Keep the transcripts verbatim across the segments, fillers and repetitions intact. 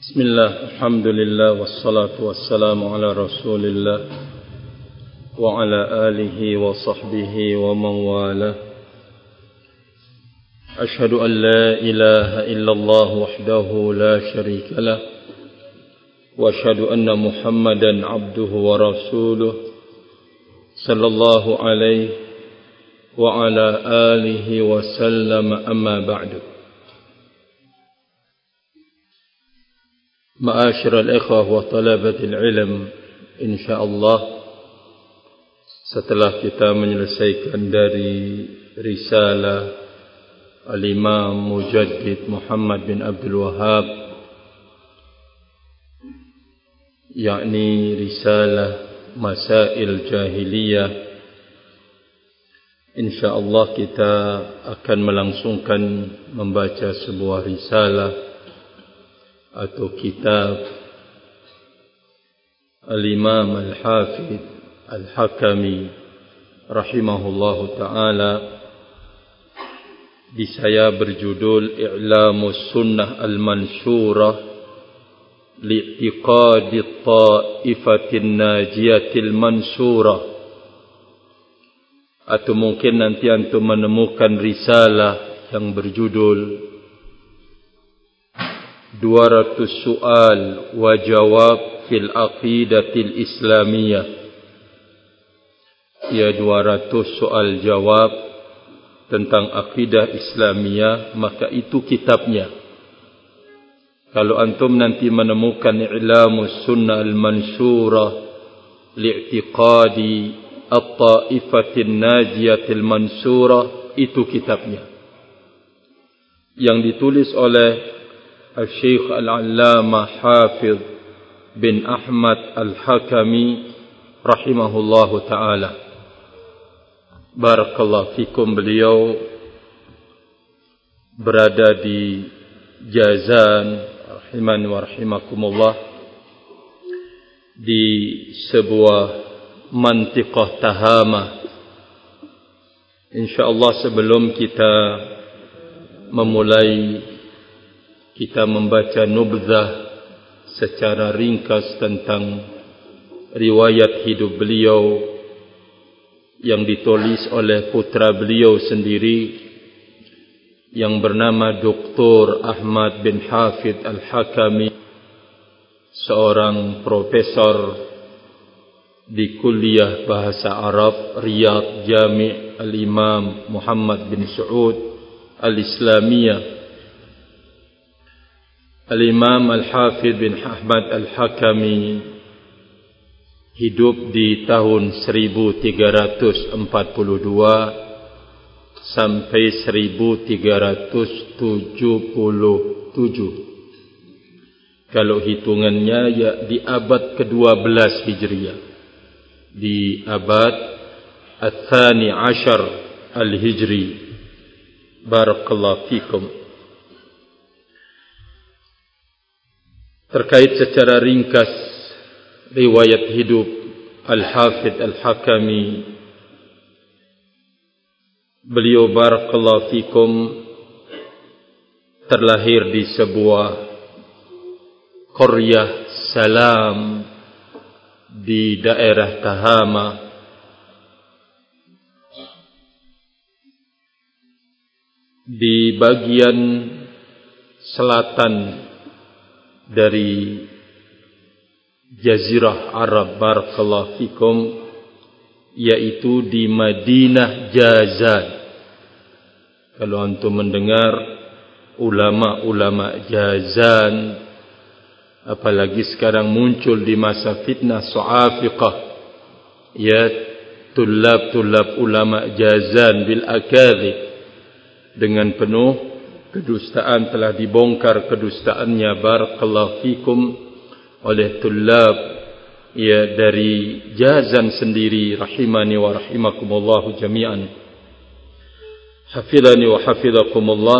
Bismillah, alhamdulillah, wassalatu wassalamu ala rasulillah wa ala alihi wa sahbihi wa man wala. Ashhadu an la ilaha illallah wahdahu la sharika lah wa ashhadu anna Muhammadan abduhu wa rasuluh sallallahu alaihi wa ala alihi wa sallam, amma ba'du. Ma'asyiral ikhwah wa talabatil ilm, insyaallah setelah kita menyelesaikan dari risalah Al-Imam Mujaddid Muhammad bin Abdul Wahhab, yakni risalah Masail Jahiliyah, insyaallah kita akan melangsungkan membaca sebuah risalah atau kitab Al-Imam Al-Hafidh Al-Hakami rahimahullahu ta'ala, disaya berjudul I'lamus Sunnah Al-Mansyurah Li'tiqadi Ta'ifatin Najiyatil Mansurah. Atau mungkin nanti antum menemukan risalah yang berjudul dua ratus soal wa jawab fil aqidatil islamiyah, ya dua ratus soal jawab tentang akidah Islamiyah, maka itu kitabnya. Kalau antum nanti menemukan I'lamus Sunnah Al-Mansyurah Li'tiqadi At-Ta'ifatin Najiyatil Mansurah, itu kitabnya yang ditulis oleh Al-Syekh Al-Allamah Hafidh bin Ahmad Al-Hakami rahimahullahu ta'ala. Barakallahu fikum. Beliau berada di Jazan rahimani wa rahimakumullah, di sebuah mantiqah Tahama. InsyaAllah sebelum kita memulai, kita membaca nubzah secara ringkas tentang riwayat hidup beliau yang ditulis oleh putra beliau sendiri yang bernama Doktor Ahmad bin Hafidh Al-Hakami, seorang profesor di Kuliah Bahasa Arab Riyadh Jami' Al-Imam Muhammad bin Saud Al-Islamiyah. Al-Imam Al-Hafidh bin Ahmad Al-Hakami hidup di tahun seribu tiga ratus empat puluh dua sampai seribu tiga ratus tujuh puluh tujuh. Kalau hitungannya, ya di abad kedua belas Hijriah, di abad Al-Thani Ashar Al-Hijri. Barakallahu fikum. Terkait secara ringkas riwayat hidup Al-Hafidh Al-Hakami, beliau barakallahu fikum terlahir di sebuah qaryah Salam di daerah Tahama, di bagian selatan dari Jazirah Arab, barakallahu fikum, yaitu di Madinah Jazan. Kalau antum mendengar ulama-ulama Jazan, apalagi sekarang muncul di masa fitnah Su'afiqah, ya tulab-tulab ulama Jazan bil akadzib, dengan penuh kedustaan, telah dibongkar kedustaannya, barakallahu fikum, oleh tulab ya dari Jazan sendiri, rahimani wa rahimakumullahu jami'an. Hafidhani wa hafidhakumullah.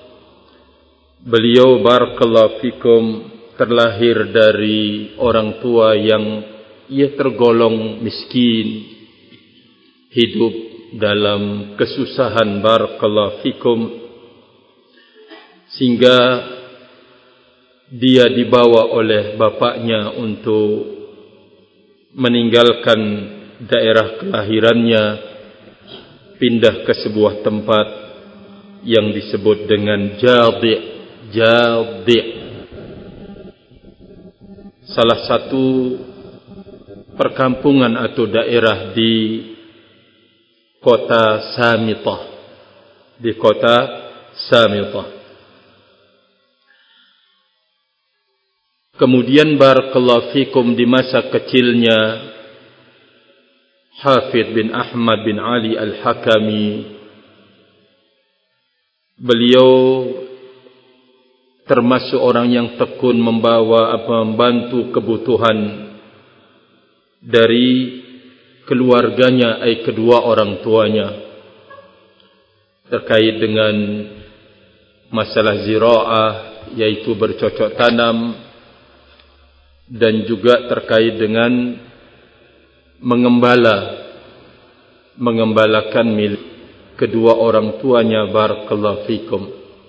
Beliau barakallahu fikum terlahir dari orang tua yang ia tergolong miskin, hidup dalam kesusahan, barakallahu fikum, sehingga dia dibawa oleh bapaknya untuk meninggalkan daerah kelahirannya, pindah ke sebuah tempat yang disebut dengan Jadi' Jadi' salah satu perkampungan atau daerah di kota Samitah, di kota Samitah. Kemudian barakallahu fikum, di masa kecilnya Hafidh bin Ahmad bin Ali Al-Hakami, beliau termasuk orang yang tekun membawa apa membantu kebutuhan dari keluarganya, ai kedua orang tuanya, terkait dengan masalah ziraah, yaitu bercocok tanam, dan juga terkait dengan mengembala, mengembalakan milik kedua orang tuanya, barakallahu fikum.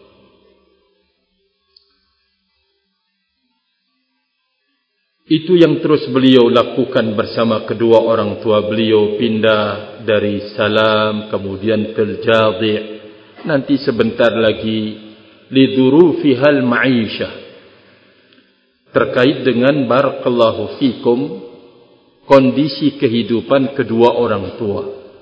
Itu yang terus beliau lakukan bersama kedua orang tua beliau, pindah dari Salam kemudian ke Jadi', nanti sebentar lagi lidurufihal ma'isyah, terkait dengan barakallahu fikum kondisi kehidupan kedua orang tua.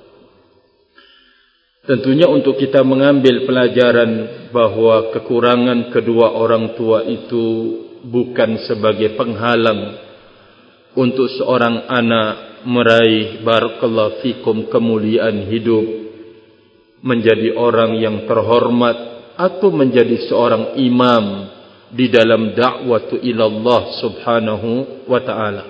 Tentunya untuk kita mengambil pelajaran bahawa kekurangan kedua orang tua itu bukan sebagai penghalang untuk seorang anak meraih barakallahu fikum kemuliaan hidup, menjadi orang yang terhormat, atau menjadi seorang imam di dalam dakwah ila Allah subhanahu wa ta'ala.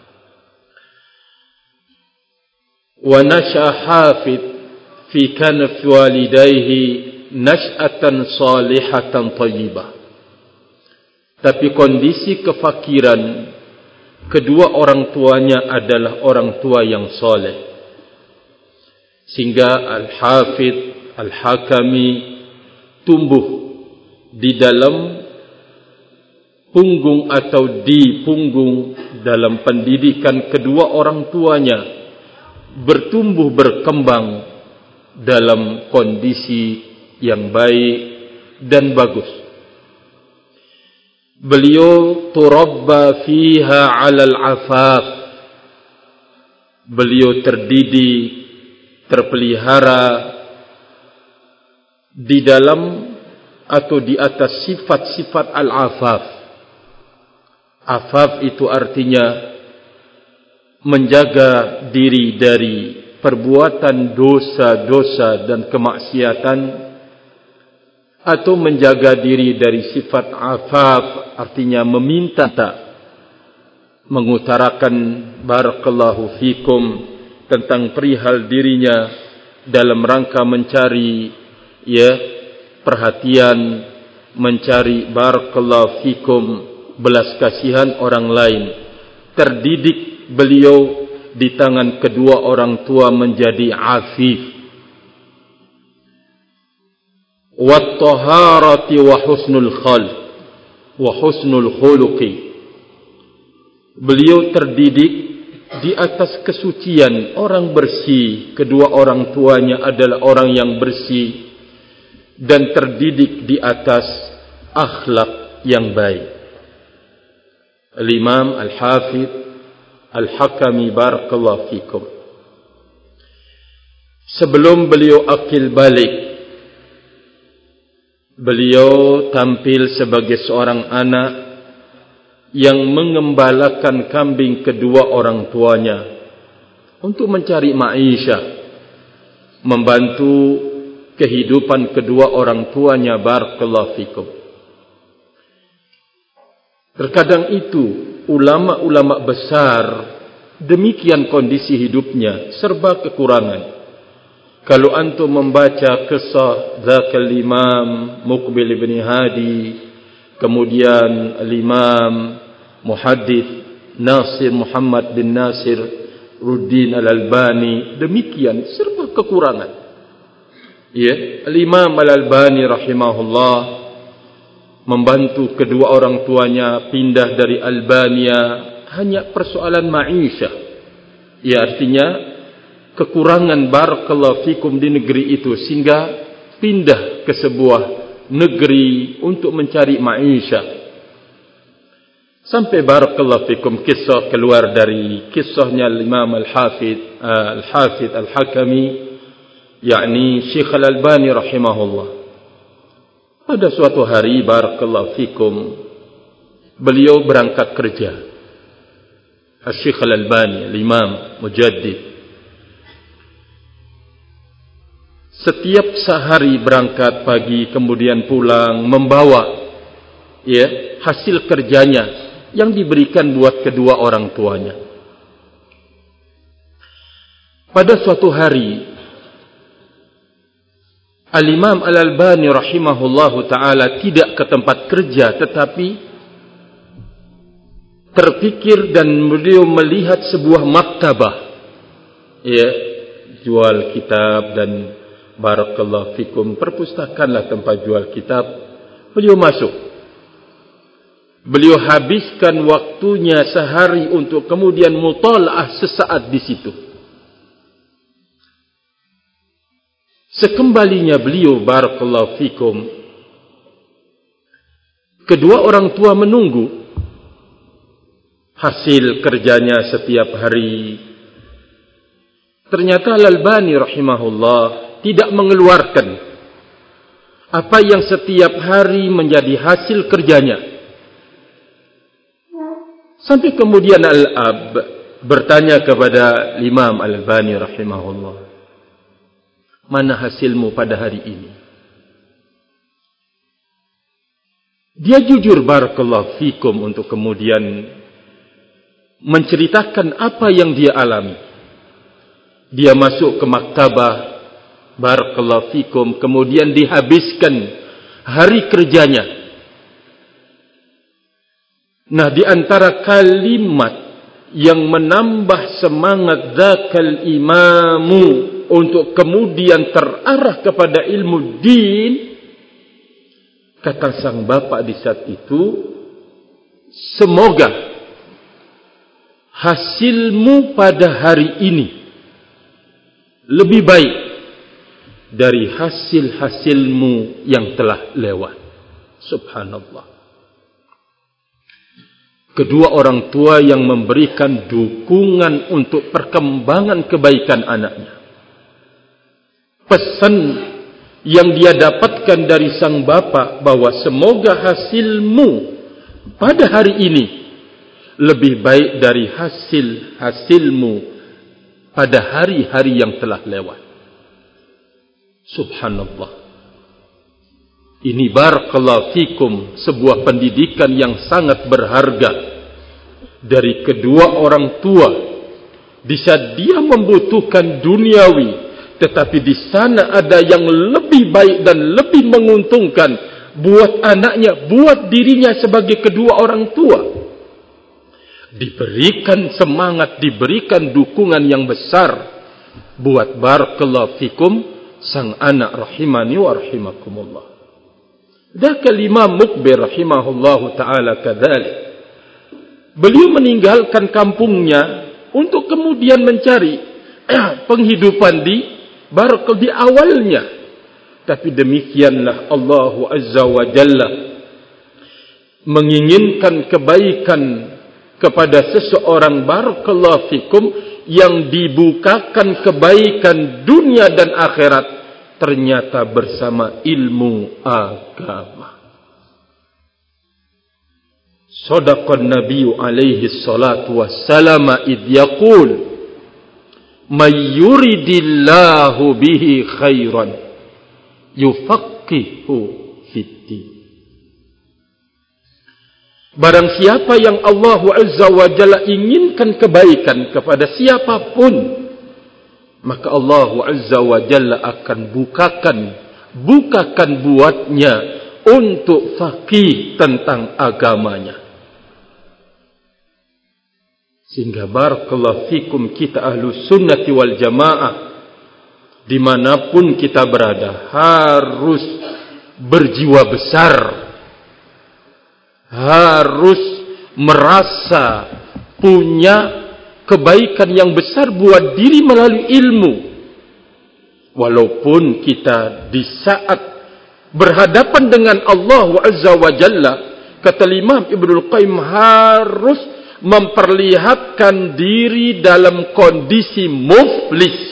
Wa nasha Hafidh fi kanf walidayhi nash'atan salihatan tayyibah. Tapi kondisi kefakiran kedua orang tuanya adalah orang tua yang soleh, sehingga Al-Hafidh Al-Hakami tumbuh di dalam punggung atau di punggung dalam pendidikan kedua orang tuanya, bertumbuh berkembang dalam kondisi yang baik dan bagus. Beliau turabba fiha 'alal 'afaf, beliau terdidik, terpelihara di dalam atau di atas sifat-sifat al-'afaf. Afaf itu artinya menjaga diri dari perbuatan dosa-dosa dan kemaksiatan, atau menjaga diri dari sifat afaf artinya meminta, mengutarakan barakallahu fikum tentang perihal dirinya dalam rangka mencari ya perhatian, mencari barakallahu fikum belas kasihan orang lain. Terdidik beliau di tangan kedua orang tua menjadi afif, wat taharati wa husnul khalq wa husnul khuluqi. Beliau terdidik di atas kesucian, orang bersih, kedua orang tuanya adalah orang yang bersih, dan terdidik di atas akhlak yang baik. Al-Imam Al-Hafidh Al-Hakami barakallahu fikum, sebelum beliau akil balik, beliau tampil sebagai seorang anak yang mengembalakan kambing kedua orang tuanya untuk mencari maisha, membantu kehidupan kedua orang tuanya barakallahu fikum. Terkadang itu ulama-ulama besar demikian kondisi hidupnya, serba kekurangan. Kalau antum membaca kisah Zakal Imam Muqbil bin Hadi, kemudian Al-Imam Muhaddith Nasir Muhammad bin Nasir Ruddin Al-Albani, demikian serba kekurangan. Ya, Al-Imam Al-Albani rahimahullah membantu kedua orang tuanya pindah dari Albania hanya persoalan ma'isyah. Ya, artinya kekurangan barakallahu fikum di negeri itu sehingga pindah ke sebuah negeri untuk mencari ma'isyah. Sampai barakallahu fikum kisah keluar dari kisahnya Imam Al-Hafidh Al-Hafidh Al-Hakami, yakni Syekh Al-Albani rahimahullah. Pada suatu hari barakallahu fikum beliau berangkat kerja. Syekh Al-Albani, Imam Mujaddid, setiap sehari berangkat pagi kemudian pulang membawa ya hasil kerjanya yang diberikan buat kedua orang tuanya. Pada suatu hari Al-Imam Al-Albani rahimahullahu ta'ala tidak ke tempat kerja, tetapi terpikir dan beliau melihat sebuah maktabah, ya, jual kitab dan barakallahu fikum perpustakaan tempat jual kitab. Beliau masuk. Beliau habiskan waktunya sehari untuk kemudian mutalaah sesaat di situ. Sekembalinya beliau barakallahu fikum, kedua orang tua menunggu hasil kerjanya setiap hari. Ternyata Al-Albani rahimahullah tidak mengeluarkan apa yang setiap hari menjadi hasil kerjanya. Sampai kemudian Al-Ab bertanya kepada Imam Al-Albani rahimahullah, mana hasilmu pada hari ini? Dia jujur barakallahu fikum untuk kemudian menceritakan apa yang dia alami. Dia masuk ke maktabah barakallahu fikum, kemudian dihabiskan hari kerjanya. Nah, di antara kalimat yang menambah semangat zakal imamu untuk kemudian terarah kepada ilmu din, kata sang bapak di saat itu, semoga hasilmu pada hari ini lebih baik dari hasil-hasilmu yang telah lewat. Subhanallah. Kedua orang tua yang memberikan dukungan untuk perkembangan kebaikan anaknya. Pesan yang dia dapatkan dari sang bapa bahwa semoga hasilmu pada hari ini lebih baik dari hasil-hasilmu pada hari-hari yang telah lewat. Subhanallah. Ini barakallahu fikum sebuah pendidikan yang sangat berharga dari kedua orang tua. Di saat dia membutuhkan duniawi, tetapi di sana ada yang lebih baik dan lebih menguntungkan buat anaknya, buat dirinya sebagai kedua orang tua. Diberikan semangat, diberikan dukungan yang besar buat barakallahu fikum sang anak rahimani wa rahimakumullah. Dzakal Imam Muqbil rahimahullahu ta'ala kadzalik. Beliau meninggalkan kampungnya untuk kemudian mencari penghidupan di barakal di awalnya. Tapi demikianlah Allah Azza wa Jalla menginginkan kebaikan kepada seseorang barakallahu fikum yang dibukakan kebaikan dunia dan akhirat ternyata bersama ilmu agama. Sadaqan Nabiyyu alaihi salatu wassalam id yaqul may yuridillahu bihi khairan yufaqihu fiddin. Barang siapa yang Allah Azza wa Jalla inginkan kebaikan kepada siapapun, maka Allah Azza wa Jalla akan bukakan bukakan buatnya untuk faqih tentang agamanya. Sehingga barakallahu fikum kita ahlu sunnati wal jamaah dimanapun kita berada harus berjiwa besar harus merasa punya kebaikan yang besar buat diri melalui ilmu. Walaupun kita di saat berhadapan dengan Allah Azza wa Jalla, kata Imam Ibnul Qayyim, harus memperlihatkan diri dalam kondisi muflis.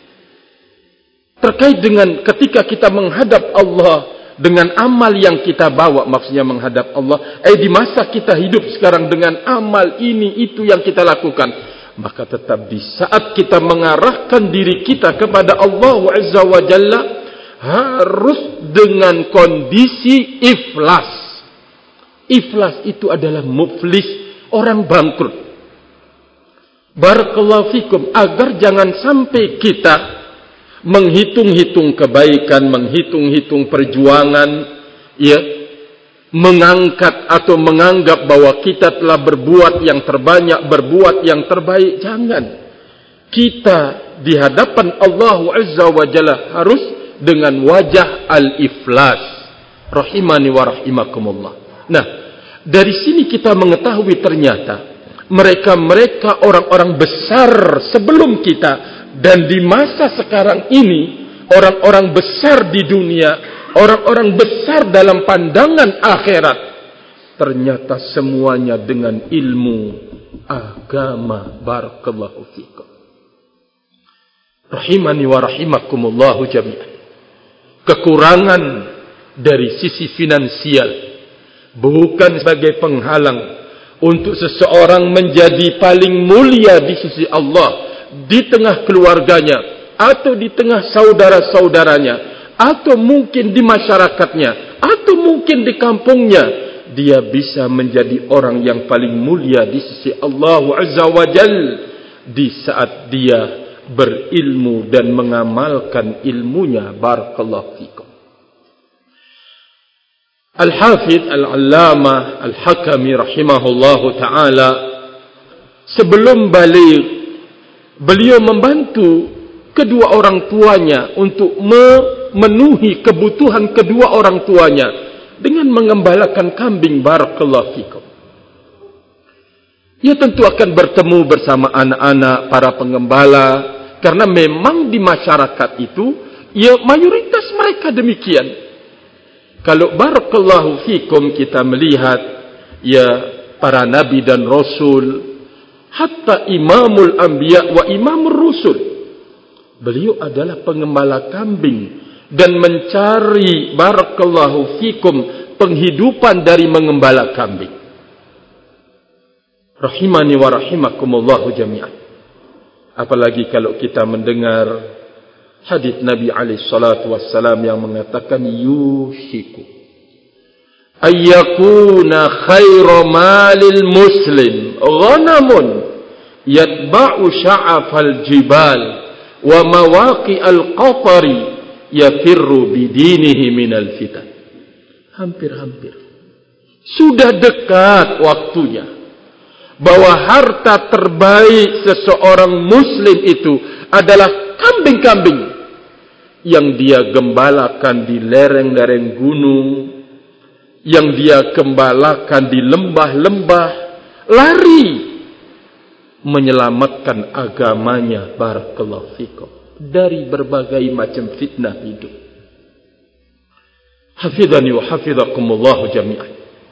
Terkait dengan ketika kita menghadap Allah dengan amal yang kita bawa, maksudnya menghadap Allah, eh di masa kita hidup sekarang dengan amal ini itu yang kita lakukan, maka tetap di saat kita mengarahkan diri kita kepada Allah Azza wa Jalla harus dengan kondisi ikhlas. Ikhlas itu adalah muflis, orang bangkrut. Barakallahu fikum, agar jangan sampai kita menghitung-hitung kebaikan, menghitung-hitung perjuangan, ya, mengangkat atau menganggap bahwa kita telah berbuat yang terbanyak, berbuat yang terbaik. Jangan. Kita di hadapan Allah Azza wa Jalla harus dengan wajah al-iflas. Rahimani wa rahimakumullah. Nah, dari sini kita mengetahui ternyata mereka-mereka orang-orang besar sebelum kita dan di masa sekarang ini, orang-orang besar di dunia, orang-orang besar dalam pandangan akhirat, ternyata semuanya dengan ilmu agama. Barakallahu fikum. Rahimani wa rahimakumullahu jami'an. Kekurangan dari sisi finansial bukan sebagai penghalang untuk seseorang menjadi paling mulia di sisi Allah, di tengah keluarganya, atau di tengah saudara-saudaranya, atau mungkin di masyarakatnya, atau mungkin di kampungnya. Dia bisa menjadi orang yang paling mulia di sisi Allah Azza wa Jal di saat dia berilmu dan mengamalkan ilmunya. Barakallahu fikum. Al-Hafidh Al-Allamah Al-Hakami rahimahullahu ta'ala, sebelum balik, beliau membantu kedua orang tuanya untuk memenuhi kebutuhan kedua orang tuanya dengan mengembalakan kambing. Barakallahu fikum. Ia tentu akan bertemu bersama anak-anak para pengembala, karena memang di masyarakat itu, ya, mayoritas mereka demikian. Kalau barakallahu fikum kita melihat, ya, para nabi dan rasul, hatta imamul anbiya wa imamur rusul, beliau adalah pengembala kambing dan mencari barakallahu fikum penghidupan dari mengembala kambing. Rahimani wa rahimakumullahu jami'an. Apalagi kalau kita mendengar hadits Nabi alaihi salatu wassalam yang mengatakan yushiku ayyakuna khairu malil muslim ghanamun yatba'u sya'afal jibal wa mawaqi'al qatari yafirru bidinihi minal fitan. Hampir-hampir sudah dekat waktunya bahwa harta terbaik seseorang muslim itu adalah kambing-kambing yang dia gembalakan di lereng-lereng gunung, yang dia gembalakan di lembah-lembah, lari menyelamatkan agamanya. Barakallahu fikum, dari berbagai macam fitnah hidup. Hafidhani wa hafidhakumullahu jami'an.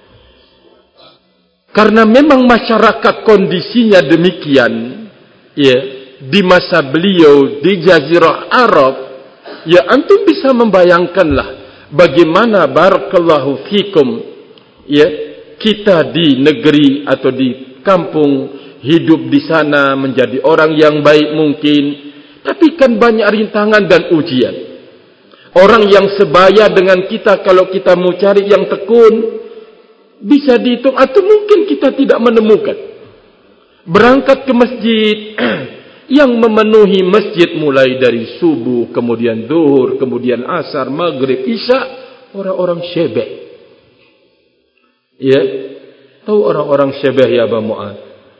Karena memang masyarakat kondisinya demikian, ya, di masa beliau di Jazirah Arab, ya, antum bisa membayangkanlah bagaimana barakallahu fikum, ya, kita di negeri atau di kampung hidup di sana menjadi orang yang baik mungkin, tapi kan banyak rintangan dan ujian. Orang yang sebaya dengan kita, kalau kita mau cari yang tekun, bisa dihitung atau mungkin kita tidak menemukan. Berangkat ke masjid yang memenuhi masjid mulai dari subuh, kemudian zuhur, kemudian asar, maghrib, isya, orang-orang syebeh. Ya, tahu orang-orang syebeh ya Aba Mu'ad?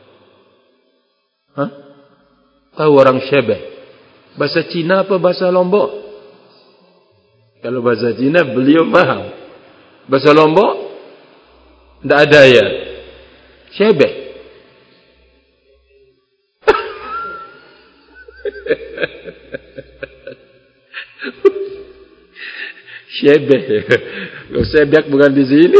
Hah? Tahu orang syebeh? Bahasa Cina apa bahasa Lombok? Kalau bahasa Cina beliau paham. Bahasa Lombok? Tidak ada ya. Syebeh. Syebeh. Kalau syebeh bukan di sini.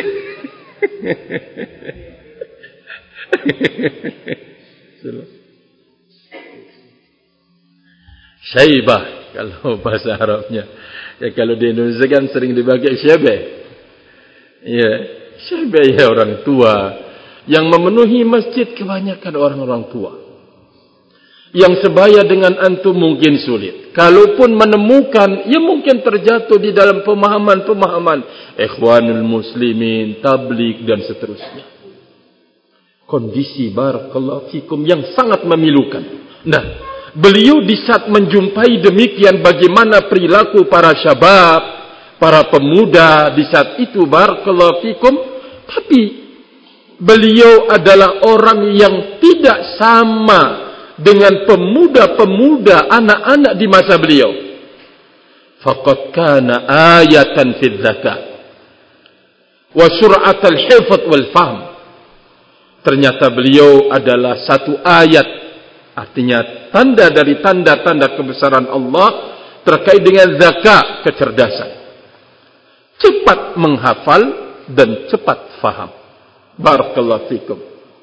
Syaibah kalau bahasa Arabnya. Ya kalau di Indonesia kan sering dipakai syebeh. Ya, syebeh ya orang tua yang memenuhi masjid kebanyakan orang-orang tua. Yang sebaya dengan antum mungkin sulit. Kalaupun menemukan, ya mungkin terjatuh di dalam pemahaman-pemahaman Ikhwanul Muslimin, tabligh dan seterusnya. Kondisi barakallahu fikum yang sangat memilukan. Nah, beliau di saat menjumpai demikian bagaimana perilaku para syabab, para pemuda di saat itu barakallahu fikum, tapi beliau adalah orang yang tidak sama dengan pemuda-pemuda anak-anak di masa beliau. Faqad kana ayatan fil zakat wa sur'atal hifdz wal fahm. Ternyata beliau adalah satu ayat, artinya tanda dari tanda-tanda kebesaran Allah terkait dengan zakat, kecerdasan. Cepat menghafal dan cepat faham. Barakallahu fikum.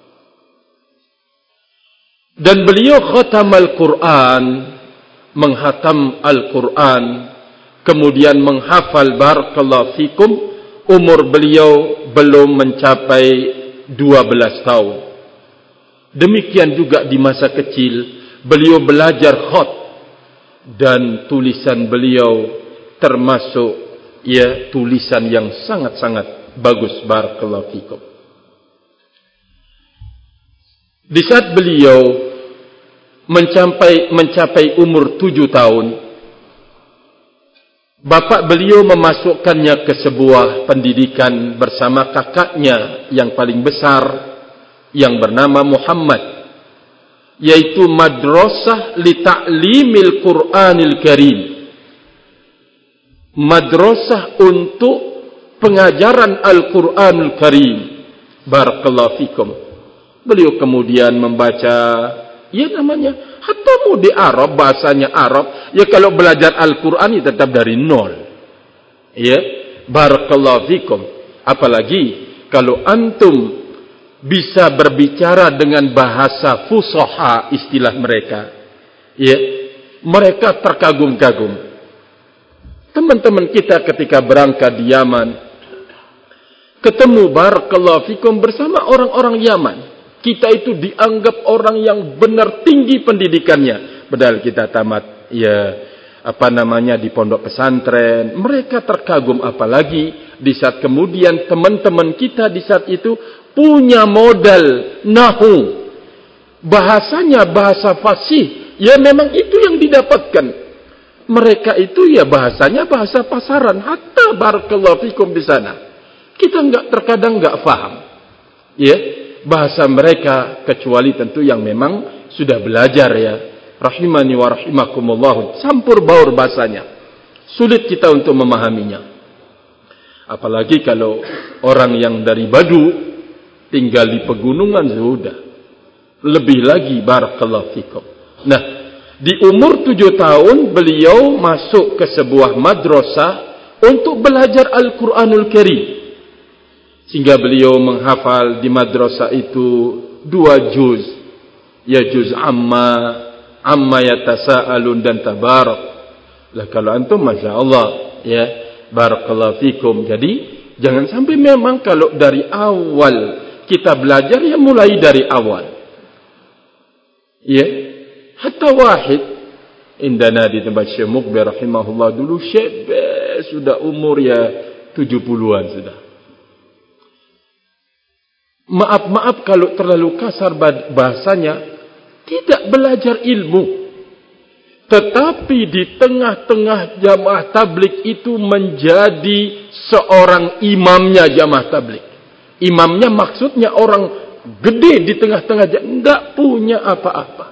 Dan beliau khatam Al-Quran, menghatam Al-Quran, kemudian menghafal barakallahu fikum, umur beliau belum mencapai dua belas tahun. Demikian juga di masa kecil beliau belajar khat, dan tulisan beliau termasuk ya tulisan yang sangat-sangat bagus barakallahu fikum. Di saat beliau mencapai mencapai umur tujuh tahun, bapak beliau memasukkannya ke sebuah pendidikan bersama kakaknya yang paling besar yang bernama Muhammad, yaitu Madrasah li Ta'limil Qur'anil Karim. Madrasah untuk pengajaran Al-Qur'anul Karim. Barakallahu fikum. Beliau kemudian membaca, ya namanya, hatta mau di Arab, bahasanya Arab, ya kalau belajar Al-Quran ya tetap dari nol. Ya, barakallahu fikum. Apalagi kalau antum bisa berbicara dengan bahasa fusaha, istilah mereka, ya, mereka terkagum-kagum. Teman-teman kita ketika berangkat di Yaman, ketemu barakallahu fikum bersama orang-orang Yaman. Kita itu dianggap orang yang benar tinggi pendidikannya. Padahal kita tamat ya apa namanya di pondok pesantren. Mereka terkagum, apalagi di saat kemudian teman-teman kita di saat itu punya modal nahu. Bahasanya bahasa fasih. Ya memang itu yang didapatkan. Mereka itu ya bahasanya bahasa pasaran. Hatta barakallahu fikum di sana. Kita enggak terkadang enggak faham. Ya. Bahasa mereka, kecuali tentu yang memang sudah belajar ya. Rahimani wa rahimakumullah. Campur baur bahasanya. Sulit kita untuk memahaminya. Apalagi kalau orang yang dari Badu tinggal di pegunungan sudah. Lebih lagi barakallahu fikum. Nah, di umur tujuh tahun beliau masuk ke sebuah madrasah untuk belajar Al-Quranul Karim. Sehingga beliau menghafal di madrasah itu dua juz. Ya juz amma, amma yatasa'alun dan tabarak. Lah kalau antum Masya Allah, ya, barakallahu fikum. Jadi, jangan sampai memang kalau dari awal kita belajar, ya mulai dari awal. Ya, hatta wahid. Indana di tempat Syekh Muqbir rahimahullah dulu, Syekh sudah umur ya tujuh puluhan sudah. Maaf-maaf kalau terlalu kasar bahasanya, tidak belajar ilmu. Tetapi di tengah-tengah jamaah tabligh itu menjadi seorang imamnya jamaah tabligh. Imamnya maksudnya orang gede di tengah-tengah jamaah, enggak punya apa-apa.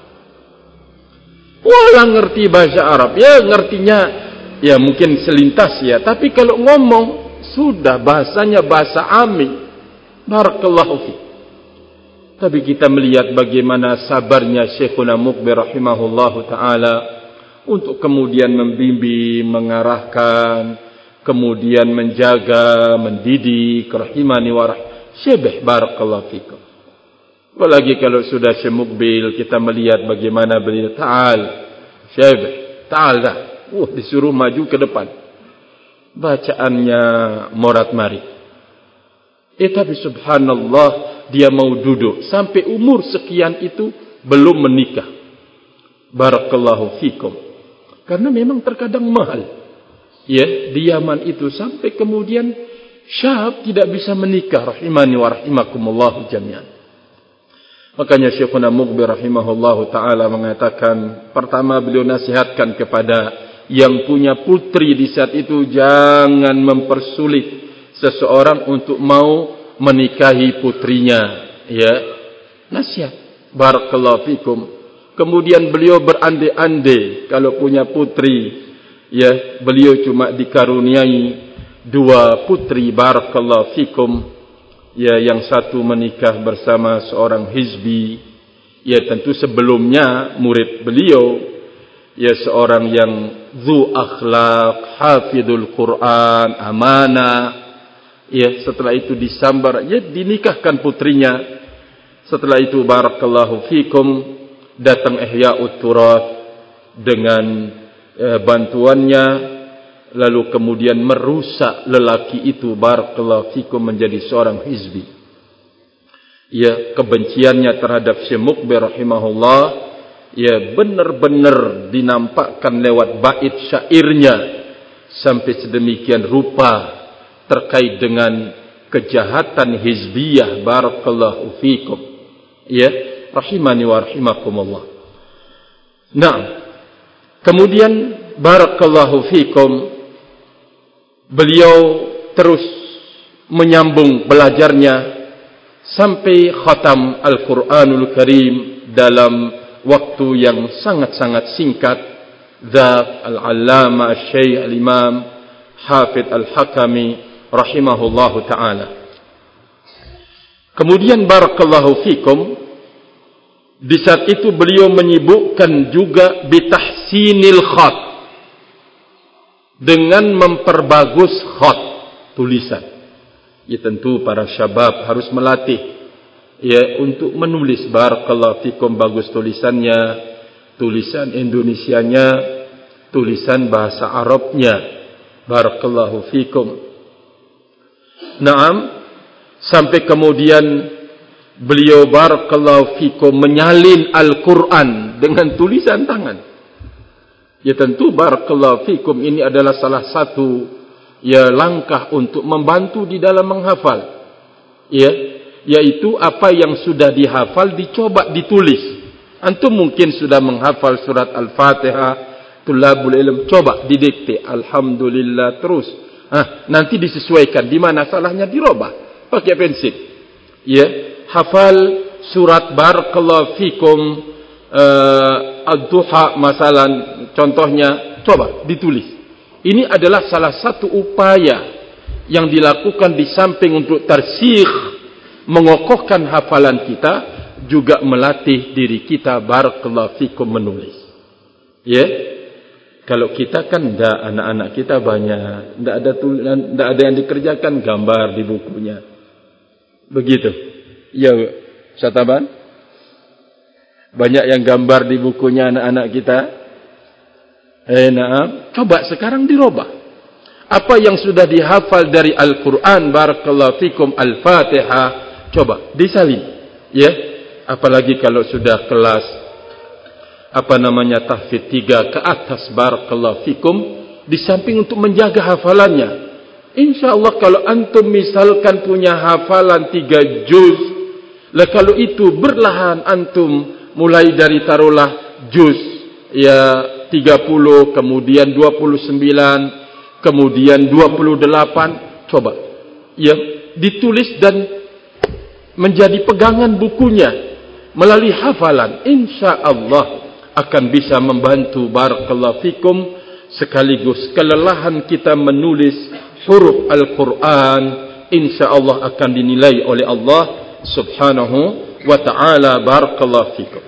Walau ngerti bahasa Arab, ya ngertinya ya mungkin selintas ya. Tapi kalau ngomong, sudah bahasanya bahasa Ami. Barakallahu fiik. Tapi kita melihat bagaimana sabarnya Syekhuna Muqbil rahimahullahu ta'ala untuk kemudian membimbing, mengarahkan, kemudian menjaga, mendidik, rahimani wa rahimah. Syebeh, barakallahu fikum. Apalagi kalau sudah Syekh Muqbil, kita melihat bagaimana beliau, ta'al, syebeh, ta'al dah. Wah, disuruh maju ke depan. Bacaannya morat-marit. Eh, tapi subhanallah, dia mau duduk. Sampai umur sekian itu, belum menikah. Barakallahu fikum. Karena memang terkadang mahal. Ya, di Yaman itu sampai kemudian syab tidak bisa menikah. Rahimani wa rahimakumullahu jami'an. Makanya Syekhuna Muqbil rahimahullahu ta'ala mengatakan, pertama beliau nasihatkan kepada yang punya putri di saat itu, jangan mempersulit seseorang untuk mau menikahi putrinya. Ya, nasihat. Barakallahu fikum. Kemudian beliau berandai-andai kalau punya putri, ya, beliau cuma dikaruniai dua putri. Barakallahu fikum. Ya, yang satu menikah bersama seorang hizbi. Ya, tentu sebelumnya murid beliau, ya, seorang yang zu akhlak, hafidul Quran, amanah. Ya, setelah itu disambar, ya, dinikahkan putrinya. Setelah itu barakallahu fikum, datang Ihya'ut Turath dengan eh, bantuannya, lalu kemudian merusak lelaki itu barakallahu fikum menjadi seorang hizbi. Ya, kebenciannya terhadap Syekh Muqbil rahimahullah, ya, benar-benar dinampakkan lewat bait syairnya sampai sedemikian rupa terkait dengan kejahatan hizbiyah. Barakallahu fikum. Ya, rahimani wa rahimakumullah. Nah, kemudian barakallahu fikum, beliau terus menyambung belajarnya sampai khatam Al-Quranul Karim dalam waktu yang sangat-sangat singkat. Dzat Al-Allamah Asy-Syaikh Al-Imam Hafidh Al-Hakami rahimahullahu ta'ala. Kemudian barakallahu fikum, di saat itu beliau menyibukkan juga bitahsinil khat, dengan memperbagus khat, tulisan. Ya, tentu para syabab harus melatih, ya, untuk menulis. Barakallahu fikum, bagus tulisannya, tulisan Indonesianya, tulisan bahasa Arabnya. Barakallahu fikum. Naam, sampai kemudian beliau barakallahu fikum menyalin Al-Quran dengan tulisan tangan. Ya, tentu barakallahu fikum ini adalah salah satu, ya, langkah untuk membantu di dalam menghafal. Ya, yaitu apa yang sudah dihafal dicoba ditulis. Antum mungkin sudah menghafal surat Al-Fatihah, tulabul ilm, coba didikte, alhamdulillah, terus. Ah, nanti disesuaikan, di mana salahnya dirubah pakai pensil. Ya, hafal surat barakallahu fikum uh, ad-duha masalan, contohnya, coba ditulis. Ini adalah salah satu upaya yang dilakukan di samping untuk tarsikh, mengokohkan hafalan kita, juga melatih diri kita barakallahu fikum menulis. Ya, kalau kita kan enggak, anak-anak kita banyak, enggak ada tulisan, enggak ada yang dikerjakan, gambar di bukunya. Begitu. Ya, Syataban? Banyak yang gambar di bukunya anak-anak kita. Eh, naam. Coba sekarang dirubah. Apa yang sudah dihafal dari Al-Quran, barakallahu fikum, Al-Fatihah, coba disalin. Ya, apalagi kalau sudah kelas apa namanya tahfidz tiga ke atas, barakallahu fikum, di samping untuk menjaga hafalannya. Insyaallah kalau antum misalkan punya hafalan tiga juz, lah kalau itu berlahan antum mulai dari taruhlah juz ya tiga puluh, kemudian dua puluh sembilan, kemudian dua puluh delapan, coba ya ditulis dan menjadi pegangan bukunya melalui hafalan, insyaallah akan bisa membantu barakallahu fikum, sekaligus kelelahan kita menulis huruf Al-Quran insyaallah akan dinilai oleh Allah Subhanahu wa ta'ala. Barakallahu fikum.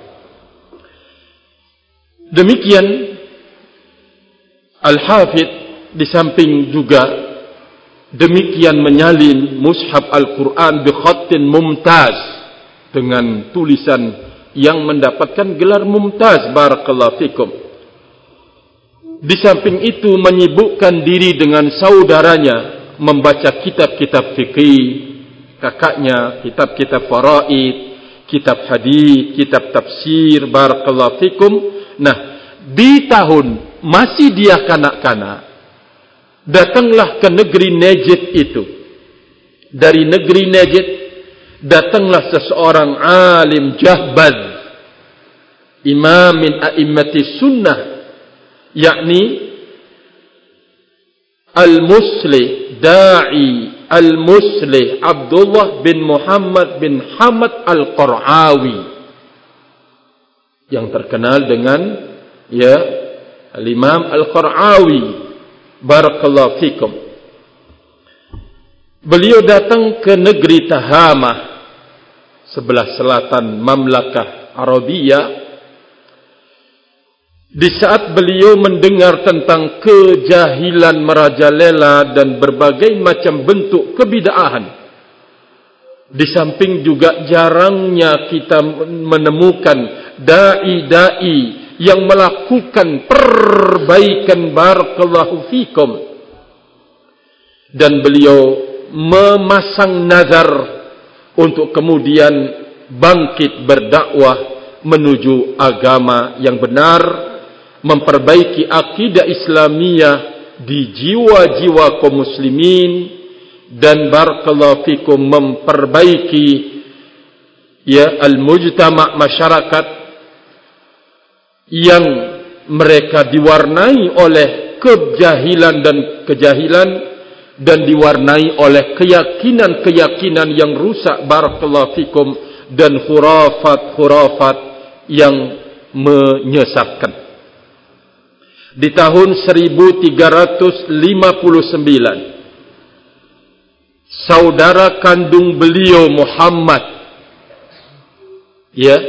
Demikian Al-Hafidh di samping juga demikian menyalin mushaf Al-Quran bi khatin mumtaz, dengan tulisan yang mendapatkan gelar mumtaz. Barakallahu fikum. Di samping itu menyibukkan diri dengan saudaranya membaca kitab-kitab fikih, kakaknya kitab-kitab faraid, kitab hadis, kitab tafsir. Barakallahu fikum. Nah, di tahun masih dia kanak-kanak, datanglah ke negeri Najd itu. Dari negeri Najd datanglah seseorang alim jahbaz, imam min a'immati sunnah, yakni al-muslih da'i al-muslih Abdullah bin Muhammad bin Hamad al-Qar'awi, yang terkenal dengan ya al-Imam al-Qar'awi. Barakallahu fikum. Beliau datang ke negeri Tahamah, sebelah selatan Mamlakah Arabia. Di saat beliau mendengar tentang kejahilan merajalela dan berbagai macam bentuk kebid'ahan, di samping juga jarangnya kita menemukan dai-dai yang melakukan perbaikan. Barakallahu fikum. Dan beliau memasang nazar untuk kemudian bangkit berdakwah menuju agama yang benar, memperbaiki akidah Islamiyah di jiwa-jiwa kaum muslimin, dan barakallahu fikum memperbaiki ya al-mujtama', masyarakat yang mereka diwarnai oleh kejahilan dan kejahilan, dan diwarnai oleh keyakinan-keyakinan yang rusak. Barakallahu fikum. Dan khurafat-khurafat yang menyesatkan. Di tahun seribu tiga ratus lima puluh sembilan, saudara kandung beliau Muhammad, ya,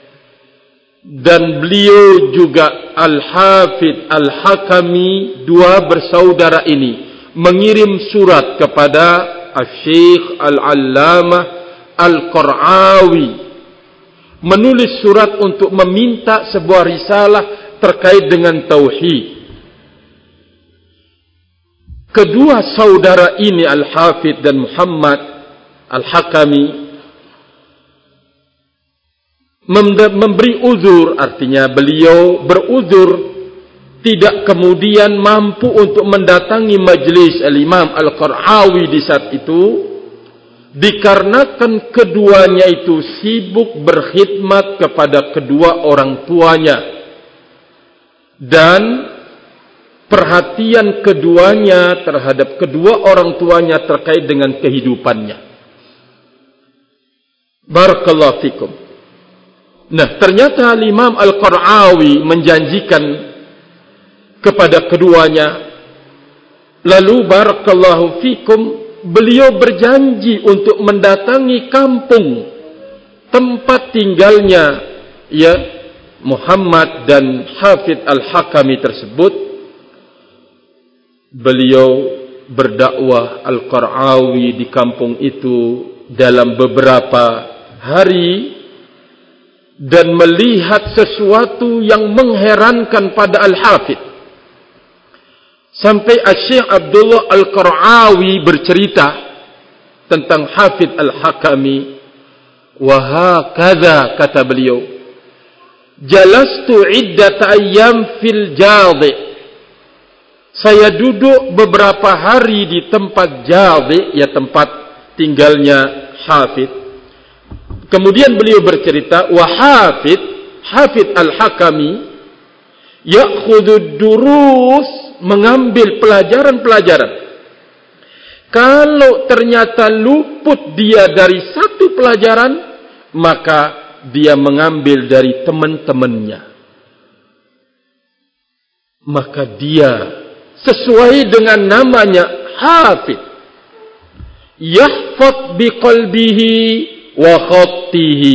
dan beliau juga Al-Hafidh Al-Hakami, dua bersaudara ini mengirim surat kepada Al-Syekh Al-Allamah Al-Qar'awi, menulis surat untuk meminta sebuah risalah terkait dengan tauhid. Kedua saudara ini, Al-Hafidh dan Muhammad Al-Hakami, memberi uzur, artinya beliau beruzur tidak kemudian mampu untuk mendatangi majlis Al-Imam Al-Qar'awi di saat itu, dikarenakan keduanya itu sibuk berkhidmat kepada kedua orang tuanya, dan perhatian keduanya terhadap kedua orang tuanya terkait dengan kehidupannya. Barakallahu fikum. Nah, ternyata Imam Al-Qar'awi menjanjikan kepada keduanya. Lalu barakallahu fikum, beliau berjanji untuk mendatangi kampung tempat tinggalnya ya Muhammad dan Hafidh Al-Hakami tersebut. Beliau berdakwah Al-Qar'awi di kampung itu dalam beberapa hari, dan melihat sesuatu yang mengherankan pada Al-Hafidh. Sampai Syekh Abdullah Al-Qar'awi bercerita tentang Hafidh Al-Hakami. Wahakadha, kata beliau, jalastu iddat ayyam fil Jadi. Saya duduk beberapa hari di tempat Jadi, ya tempat tinggalnya Hafidh. Kemudian beliau bercerita, wa Hafidh, Hafidh Al-Hakami ya'khudud durus, mengambil pelajaran-pelajaran. Kalau ternyata luput dia dari satu pelajaran, maka dia mengambil dari teman-temannya. Maka dia sesuai dengan namanya Hafidh, yahfaz biqalbihi wa khattihi.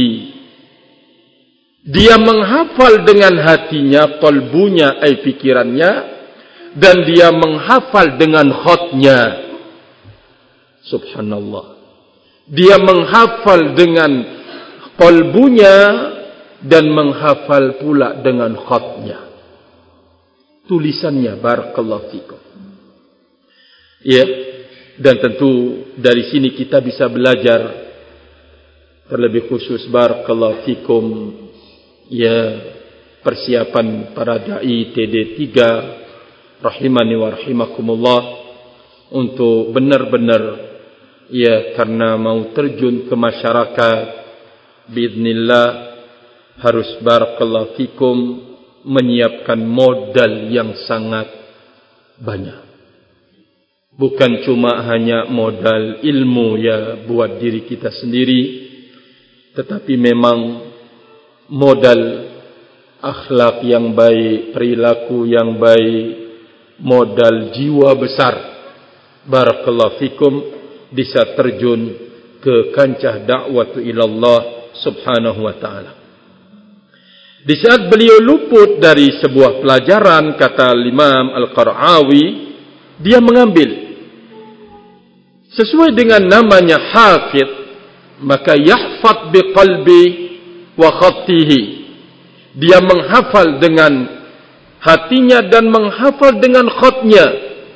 Dia menghafal dengan hatinya, qalbunya, ay pikirannya, dan dia menghafal dengan khatnya. Subhanallah. Dia menghafal dengan qalbunya dan menghafal pula dengan khatnya. Tulisannya, barakallahu fikum. Ya, dan tentu dari sini kita bisa belajar terlebih khusus, barakallahu fikum, ya, persiapan para dai T D tiga rahimani wa rahimakumullah untuk benar-benar, ya, karena mau terjun ke masyarakat biidznillah harus, barakallahu fikum, menyiapkan modal yang sangat banyak. Bukan cuma hanya modal ilmu, ya, buat diri kita sendiri, tetapi memang modal akhlak yang baik, perilaku yang baik, modal jiwa besar, barakallahu fikum, bisa terjun ke kancah dakwah ilallah subhanahu wa ta'ala. Di saat beliau luput dari sebuah pelajaran, kata Imam Al-Qara'awi, dia mengambil sesuai dengan namanya hafid, maka yahfad biqalbi wa khattihi. Dia menghafal dengan hatinya dan menghafal dengan khatnya.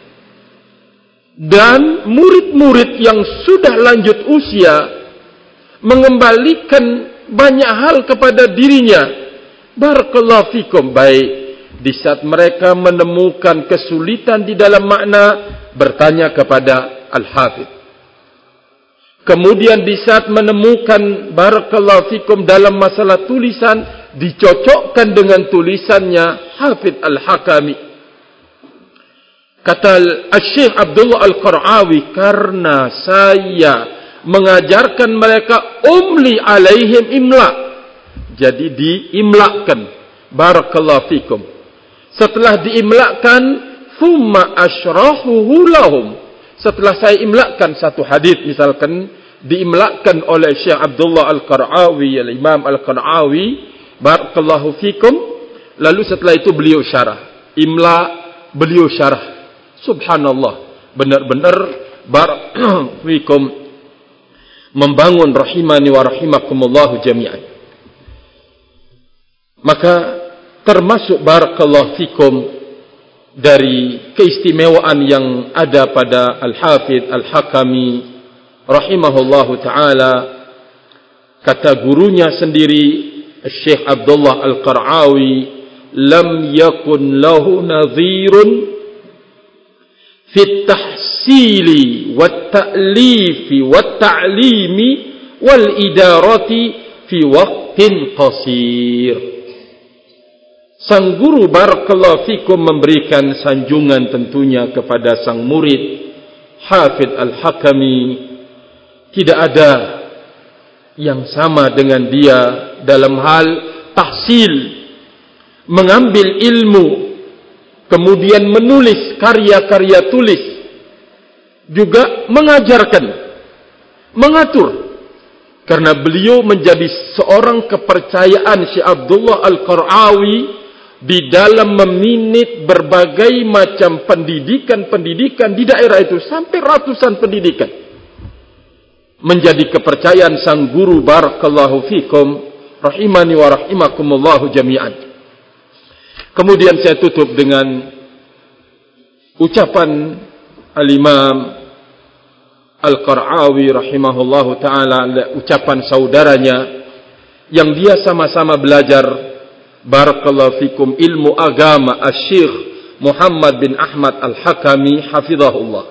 Dan murid-murid yang sudah lanjut usia mengembalikan banyak hal kepada dirinya, barakallahu fikum, baik di saat mereka menemukan kesulitan di dalam makna, bertanya kepada Al-Hafidh. Kemudian di saat menemukan, barakallahu fikum, dalam masalah tulisan, dicocokkan dengan tulisannya Hafidh Al-Hakami. Kata Al-Syekh Abdullah Al-Qara'awi, karena saya mengajarkan mereka umli alaihim imla, jadi diimlakan, barakallahu fikum. Setelah diimlakan, thumma asyrahuhu lahum. Setelah saya imlakan satu hadis, misalkan diimlakan oleh Syekh Abdullah Al-Qara'awi, Al-Imam Al-Qara'awi, barakallahu fikum, lalu setelah itu beliau syarah. Imla, beliau syarah. Subhanallah, benar-benar barakallahu fikum, membangun rahimani wa rahimakumullahu jami'an. Maka termasuk, barakallahu fikum, dari keistimewaan yang ada pada Al-Hafidh Al-Hakami rahimahullahu ta'ala, kata gurunya sendiri Syekh Abdullah Al-Qara'awi, lam yakun lahu nadhirun fi tahsili wat ta'lifi wat ta'limi wal idarati fi waqtin qasir. Sang guru, barakallahu fikum, memberikan sanjungan tentunya kepada sang murid Hafidh Al-Hakami. Tidak ada yang sama dengan dia dalam hal tahsil, mengambil ilmu, kemudian menulis karya-karya tulis, juga mengajarkan, mengatur. Karena beliau menjadi seorang kepercayaan Syekh Abdullah Al-Qara'awi di dalam meminit berbagai macam pendidikan-pendidikan di daerah itu, sampai ratusan pendidikan. Menjadi kepercayaan sang guru, barakallahu fikum, rahimani wa rahimakumullahu jami'an. Kemudian saya tutup dengan ucapan Al-Imam Al-Qara'awi rahimahullahu ta'ala, ucapan saudaranya yang dia sama-sama belajar, barakallahu fikum, ilmu agama, Asy-Syaikh Muhammad bin Ahmad Al-Hakami hafizahullah.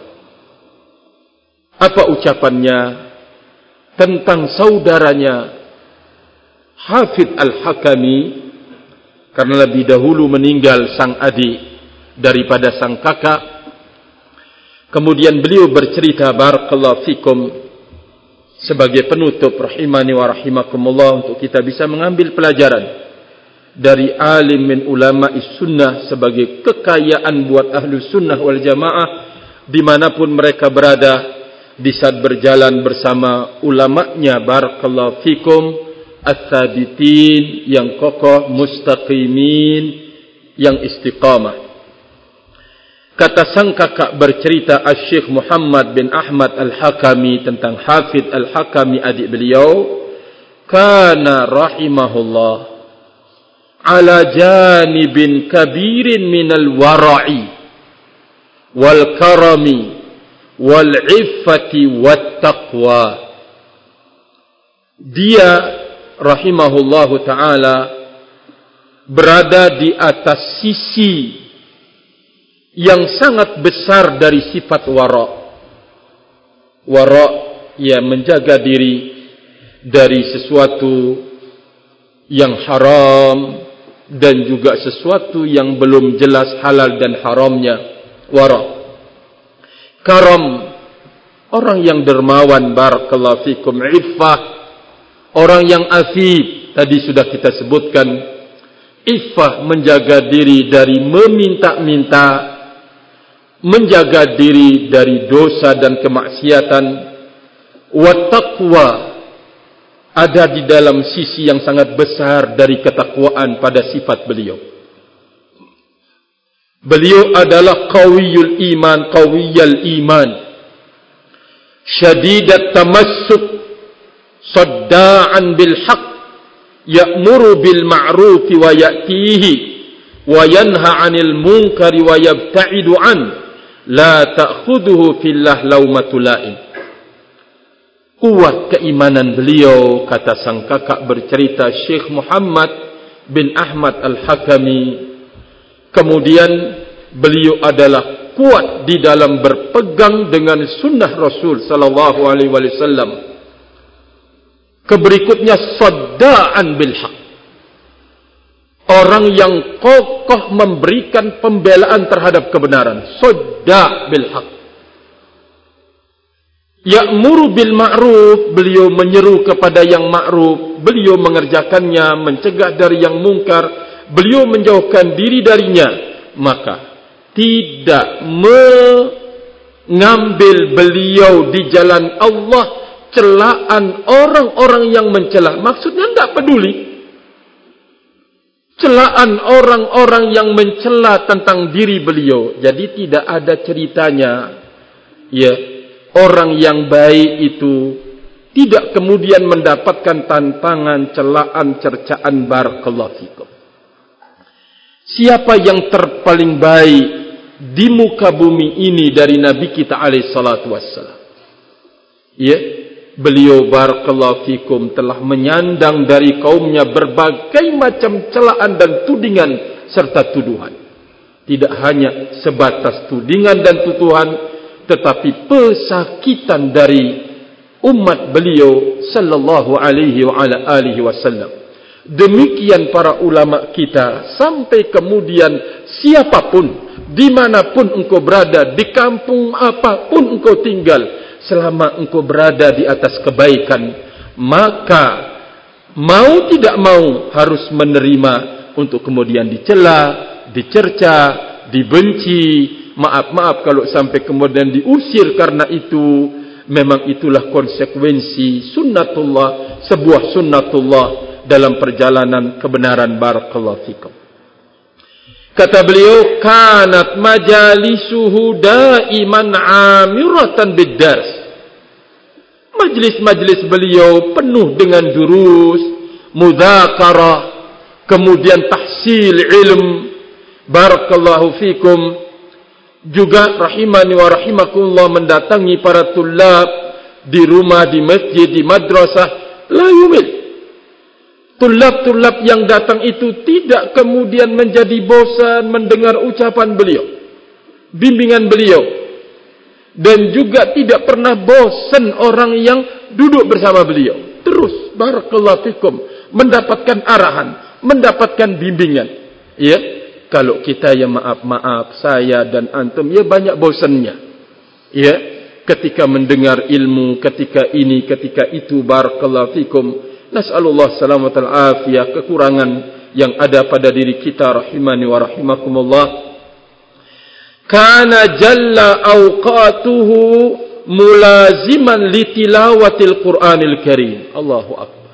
Apa ucapannya tentang saudaranya Hafidh Al-Hakami? Karena lebih dahulu meninggal sang adik daripada sang kakak. Kemudian beliau bercerita, barakallahu fikum, sebagai penutup rahimani wa rahimakumullah, untuk kita bisa mengambil pelajaran dari alim min ulama'i sunnah sebagai kekayaan buat ahlu sunnah wal jamaah dimanapun mereka berada. di saat berjalan bersama ulama'nya, barakallahu fikum, ats-tsabitin, yang kokoh, mustaqimin, yang istiqamah. Kata sang kakak bercerita Asy-Syaikh Muhammad bin Ahmad Al-Hakami tentang Hafidz Al-Hakami, adik beliau, kana rahimahullah ala janibin kabirin minal wara'i wal karami wal iffati wat taqwa. Dia rahimahullahu ta'ala berada di atas sisi yang sangat besar dari sifat wara. Wara, ya, menjaga diri dari sesuatu yang haram dan juga sesuatu yang belum jelas halal dan haramnya. Wara. Karam, orang yang dermawan, barakallahu fikum. Iffah, orang yang afif, tadi sudah kita sebutkan. Iffah, menjaga diri dari meminta-minta, menjaga diri dari dosa dan kemaksiatan. Wa taqwa, ada di dalam sisi yang sangat besar dari ketakwaan pada sifat beliau. Beliau adalah qawiyul iman, qawiyal iman, syadidat tamassuk, sadda'an bil haq, ya'muru bil ma'ruf wa ya'tihi wa yanha 'anil munkari wa yabta'idu an, la ta'khudhuhu fillah laumatul la'im. Kuat keimanan beliau, kata sang kakak bercerita Syekh Muhammad bin Ahmad Al-Hakami. Kemudian beliau adalah kuat di dalam berpegang dengan sunnah Rasul sallallahu alaihi wasallam. Keberikutnya, sadda'an bil haq, orang yang kokoh memberikan pembelaan terhadap kebenaran. Sadda' bil haq. Ya'muru bil ma'ruf, beliau menyeru kepada yang ma'ruf, beliau mengerjakannya, mencegah dari yang mungkar, beliau menjauhkan diri darinya. Maka tidak mengambil beliau di jalan Allah celaan orang-orang yang mencela. Maksudnya enggak peduli celaan orang-orang yang mencela tentang diri beliau. Jadi tidak ada ceritanya, ya, orang yang baik itu tidak kemudian mendapatkan tantangan, celaan, cercaan. Barakallahu fikum. Siapa yang terpaling baik di muka bumi ini dari Nabi kita alaihi salatu wassalam? Ya, beliau barakallahu fikum telah menyandang dari kaumnya berbagai macam celaan dan tudingan serta tuduhan. Tidak hanya sebatas tudingan dan tuduhan, tetapi pesakitan dari umat beliau sallallahu alaihi wa ala alihi wasallam. Demikian para ulama kita, sampai kemudian siapapun, dimanapun engkau berada, di kampung apapun engkau tinggal, selama engkau berada di atas kebaikan, maka mau tidak mau harus menerima untuk kemudian dicela, dicerca, dibenci. Maaf-maaf kalau sampai kemudian diusir karena itu. Memang itulah konsekuensi sunnatullah, sebuah sunnatullah dalam perjalanan kebenaran. Barakallahu fikum. Kata beliau, kanat majalisuhu daiman amiratan biddars. Majlis-majlis beliau penuh dengan durus, mudzakarah, kemudian tahsil ilm. Barakallahu fikum. Juga rahimani wa rahimakumullah, mendatangi para tulab di rumah, di masjid, di madrasah. La yumil. Tulab-tulab yang datang itu tidak kemudian menjadi bosan mendengar ucapan beliau, bimbingan beliau. Dan juga tidak pernah bosan orang yang duduk bersama beliau. Terus, barakallahu fikum, mendapatkan arahan, mendapatkan bimbingan. Ya, kalau kita ya maaf-maaf, saya dan antum ya banyak bosannya. Ya, ketika mendengar ilmu, ketika ini, ketika itu. Barakallahu fikum. Nas'alullah salamatal afiyah, kekurangan yang ada pada diri kita rahimani wa rahimakumullah. Kana jalla awqatuhu mulaziman li tilawatil Qur'anil Karim. Allahu Akbar.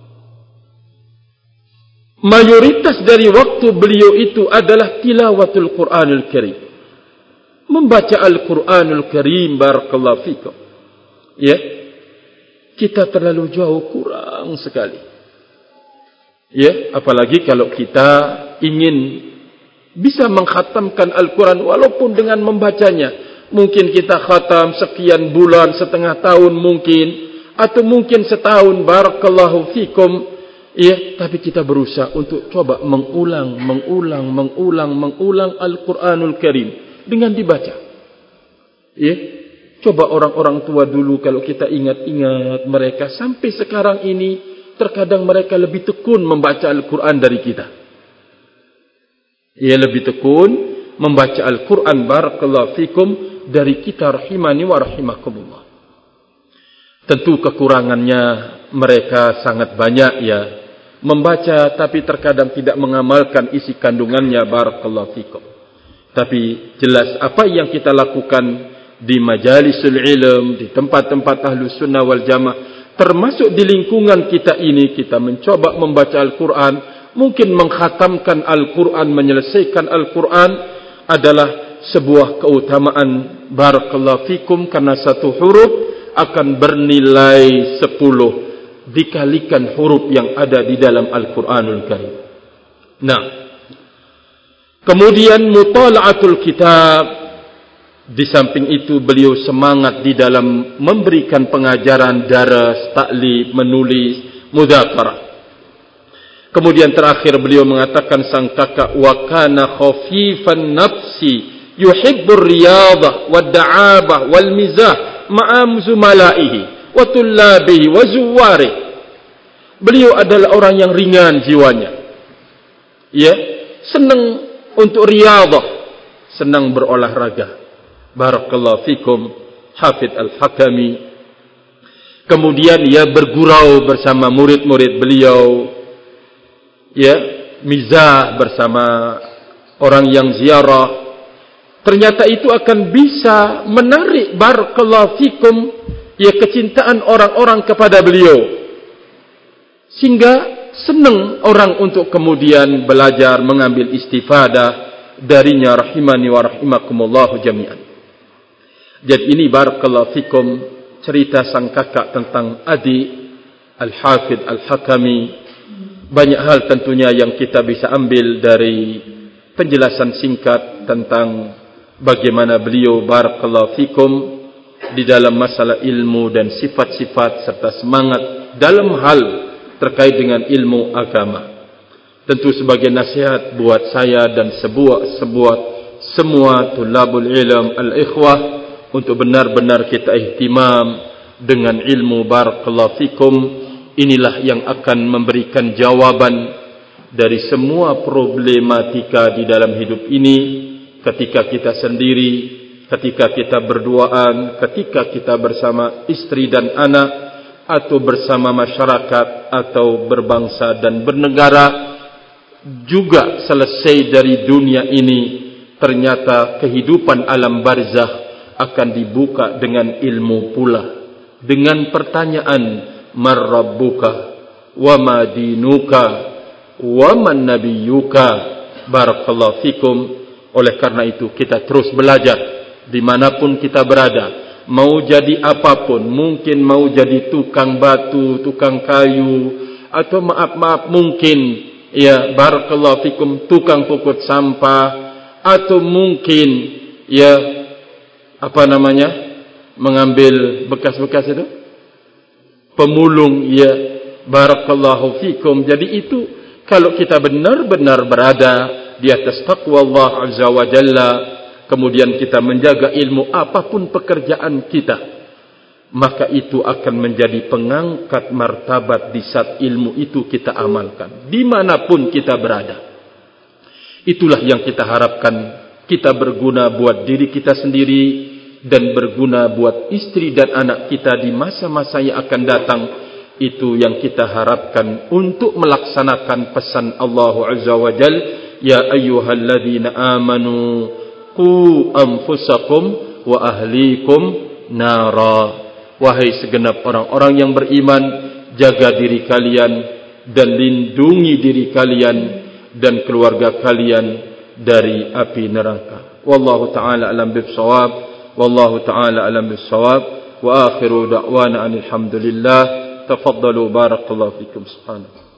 Mayoritas dari waktu beliau itu adalah tilawatul Qur'anil Karim. Membaca Al-Qur'anul Karim, barakallahu fikum. Ya. Kita terlalu jauh, kurang sekali. Ya, apalagi kalau kita ingin bisa mengkhatamkan Al-Quran walaupun dengan membacanya. Mungkin kita khatam sekian bulan, setengah tahun mungkin, atau mungkin setahun, barakallahu fikum. Ya, tapi kita berusaha untuk coba mengulang, mengulang, mengulang, mengulang Al-Quranul Karim dengan dibaca. Ya, coba orang-orang tua dulu kalau kita ingat-ingat mereka sampai sekarang ini, terkadang mereka lebih tekun membaca Al-Quran dari kita. Ia lebih tekun membaca Al-Quran, barakallahu fikum, dari kita, rahimani wa rahimakumullah. Tentu kekurangannya mereka sangat banyak ya. Membaca tapi terkadang tidak mengamalkan isi kandungannya, barakallahu fikum. Tapi jelas apa yang kita lakukan di majalisul ilm, di tempat-tempat Ahlus Sunnah wal Jamaah, termasuk di lingkungan kita ini, kita mencoba membaca Al-Quran, mungkin mengkhatamkan Al-Quran, menyelesaikan Al-Quran adalah sebuah keutamaan, barakallahu fikum, karena satu huruf akan bernilai sepuluh dikalikan huruf yang ada di dalam Al-Quranul Karim. Nah, kemudian mutala'atul kitab. Di samping itu beliau semangat di dalam memberikan pengajaran daras, taklif, menulis, mudzakarah. Kemudian terakhir beliau mengatakan sang kakak, wa kana khafifan nafsi yuhibbur riyadah wad da'abah wal mizah ma'a zumalaihi wa tullabihi wa zuwari. Beliau adalah orang yang ringan jiwanya. Ya, senang untuk riyadah, senang berolahraga. Barakallahu fikum, Hafidh Al-Hakami. Kemudian ia bergurau bersama murid-murid beliau, ya, mizah bersama orang yang ziarah. Ternyata itu akan bisa menarik, barakallahu fikum, ya, kecintaan orang-orang kepada beliau, sehingga senang orang untuk kemudian belajar, mengambil istifadah darinya, rahimani wa rahimakumullahu jami'an. Jadi ini, barakallahu fikum, cerita sang kakak tentang adik Al-Hafidh Al-Hakami. Banyak hal tentunya yang kita bisa ambil dari penjelasan singkat tentang bagaimana beliau, barakallahu fikum, di dalam masalah ilmu dan sifat-sifat serta semangat dalam hal terkait dengan ilmu agama. Tentu sebagai nasihat buat saya dan sebuah sebuah semua tulabul ilm al-ikhwah, untuk benar-benar kita ihtimam dengan ilmu, barakallahu fikum. Inilah yang akan memberikan jawaban dari semua problematika di dalam hidup ini, ketika kita sendiri, ketika kita berduaan, ketika kita bersama istri dan anak, atau bersama masyarakat, atau berbangsa dan bernegara. Juga selesai dari dunia ini, ternyata kehidupan alam barzakh akan dibuka dengan ilmu pula, dengan pertanyaan, man rabbuka wa ma dinuka wa man nabiyuka. Barakallahu fikum. Oleh karena itu kita terus belajar dimanapun kita berada. Mau jadi apapun, mungkin mau jadi tukang batu, tukang kayu, atau maaf-maaf mungkin, ya, barakallahu fikum, tukang pukul sampah, atau mungkin, ya, apa namanya, mengambil bekas-bekas itu, pemulung, ya, barakallahu fikum. Jadi itu kalau kita benar-benar berada di atas taqwa Allah azza wa jalla, kemudian kita menjaga ilmu apapun pekerjaan kita, maka itu akan menjadi pengangkat martabat di saat ilmu itu kita amalkan dimanapun kita berada. Itulah yang kita harapkan, kita berguna buat diri kita sendiri dan berguna buat istri dan anak kita di masa-masa yang akan datang. Itu yang kita harapkan untuk melaksanakan pesan Allah Azza wa Jal, ya ayyuhalladzina amanu qu anfusakum wa ahlikum nara. Wahai segenap orang-orang yang beriman, jaga diri kalian dan lindungi diri kalian dan keluarga kalian dari api neraka. Wallahu ta'ala alam bis-shawab. Wallahu ta'ala alam bis-shawab. Wa akhiru da'wana alhamdulillah. Tafaddalu barakallahu fikum. Subhanallah.